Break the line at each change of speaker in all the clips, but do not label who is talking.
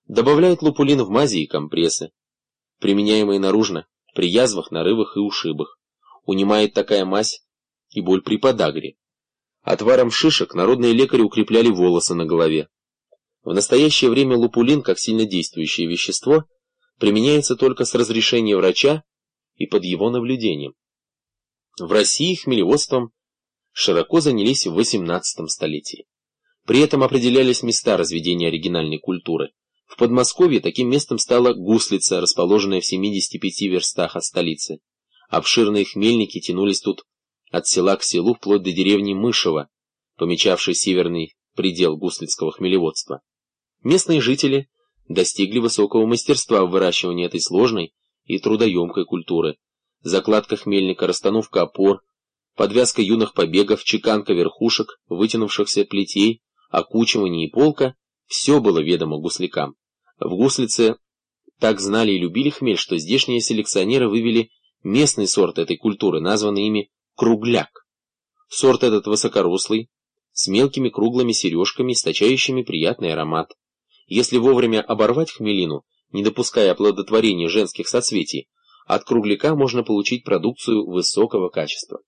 Добавляют лупулин в мази и компрессы, применяемые наружно, при язвах, нарывах и ушибах. Унимает такая мазь и боль при подагре. Отваром шишек народные лекари укрепляли волосы на голове. В настоящее время лупулин, как сильнодействующее вещество, применяется только с разрешения врача и под его наблюдением. В России хмелеводством широко занялись в XVIII столетии. При этом определялись места разведения оригинальной культуры. В Подмосковье таким местом стала Гуслица, расположенная в 75 верстах от столицы. Обширные хмельники тянулись тут от села к селу вплоть до деревни Мышево, помечавшей северный предел гуслицкого хмелеводства. Местные жители достигли высокого мастерства в выращивании этой сложной и трудоемкой культуры. Закладка хмельника, расстановка опор, подвязка юных побегов, чеканка верхушек, вытянувшихся плетей, окучивание и полка — все было ведомо гуслякам. В Гуслице так знали и любили хмель, что здешние селекционеры вывели местный сорт этой культуры, названный ими кругляк. Сорт этот высокорослый, с мелкими круглыми сережками, источающими приятный аромат. Если вовремя оборвать хмелину, не допуская оплодотворения женских соцветий, от кругляка можно получить продукцию высокого качества.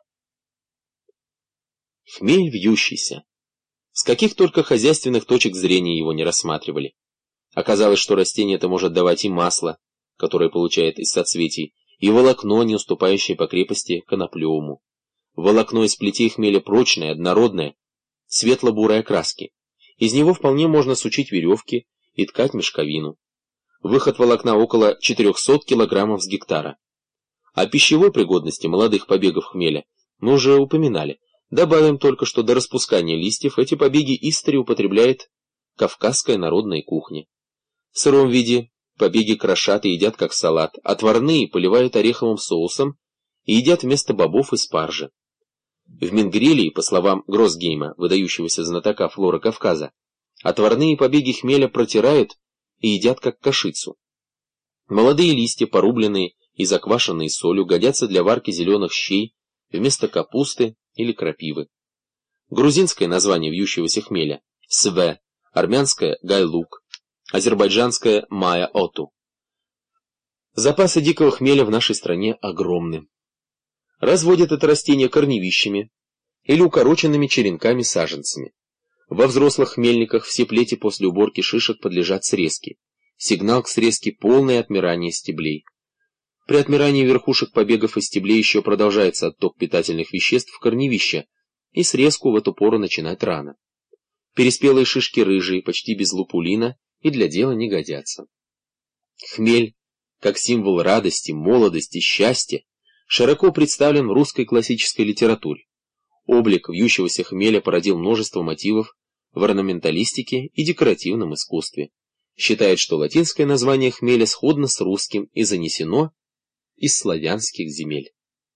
Хмель вьющийся. С каких только хозяйственных точек зрения его не рассматривали. Оказалось, что растение это может давать и масло, которое получает из соцветий, и волокно, не уступающее по крепости коноплевому. Волокно из плетей хмеля прочное, однородное, светло-бурой окраски. Из него вполне можно сучить веревки и ткать мешковину. Выход волокна около 400 килограммов с гектара. О пищевой пригодности молодых побегов хмеля мы уже упоминали. Добавим только, что до распускания листьев эти побеги истори употребляет кавказская народная кухня. В сыром виде побеги крошат и едят как салат, отварные поливают ореховым соусом и едят вместо бобов и спаржи. В Менгрелии, по словам Гроссгейма, выдающегося знатока флоры Кавказа, отварные побеги хмеля протирают и едят как кашицу. Молодые листья, порубленные и заквашенные солью, годятся для варки зеленых щей вместо капусты или крапивы. Грузинское название вьющегося хмеля – све, армянское – гайлук, азербайджанское – мая-оту. Запасы дикого хмеля в нашей стране огромны. Разводят это растение корневищами или укороченными черенками-саженцами. Во взрослых хмельниках все плети после уборки шишек подлежат срезке. Сигнал к срезке – полное отмирание стеблей. При отмирании верхушек побегов и стеблей еще продолжается отток питательных веществ в корневище, и срезку в эту пору начинать рано. Переспелые шишки рыжие, почти без лупулина, и для дела не годятся. Хмель, как символ радости, молодости, счастья, широко представлен в русской классической литературе. Облик вьющегося хмеля породил множество мотивов в орнаменталистике и декоративном искусстве. Считает, что латинское название хмеля сходно с русским и занесено из славянских земель.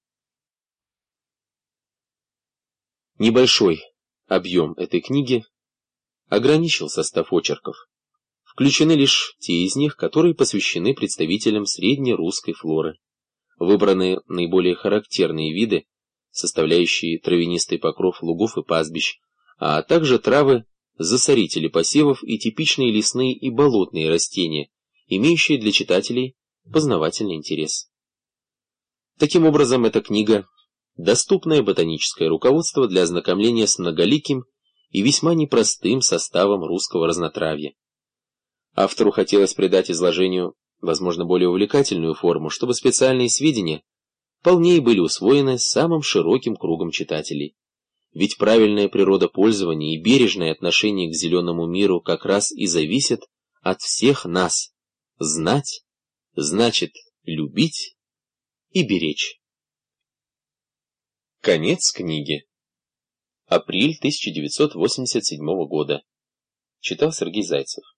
Небольшой объем этой книги ограничил состав очерков. Включены лишь те из них, которые посвящены представителям среднерусской флоры. Выбраны наиболее характерные виды, составляющие травянистый покров лугов и пастбищ, а также травы-засорители посевов и типичные лесные и болотные растения, имеющие для читателей познавательный интерес. Таким образом, эта книга – доступное ботаническое руководство для ознакомления с многоликим и весьма непростым составом русского разнотравья. Автору хотелось придать изложению, возможно, более увлекательную форму, чтобы специальные сведения полнее были усвоены самым широким кругом читателей. Ведь правильное природопользование и бережное отношение к зеленому миру как раз и зависит от всех нас. Знать значит любить и беречь. Конец книги. Апрель 1987 года. Читал Сергей Зайцев.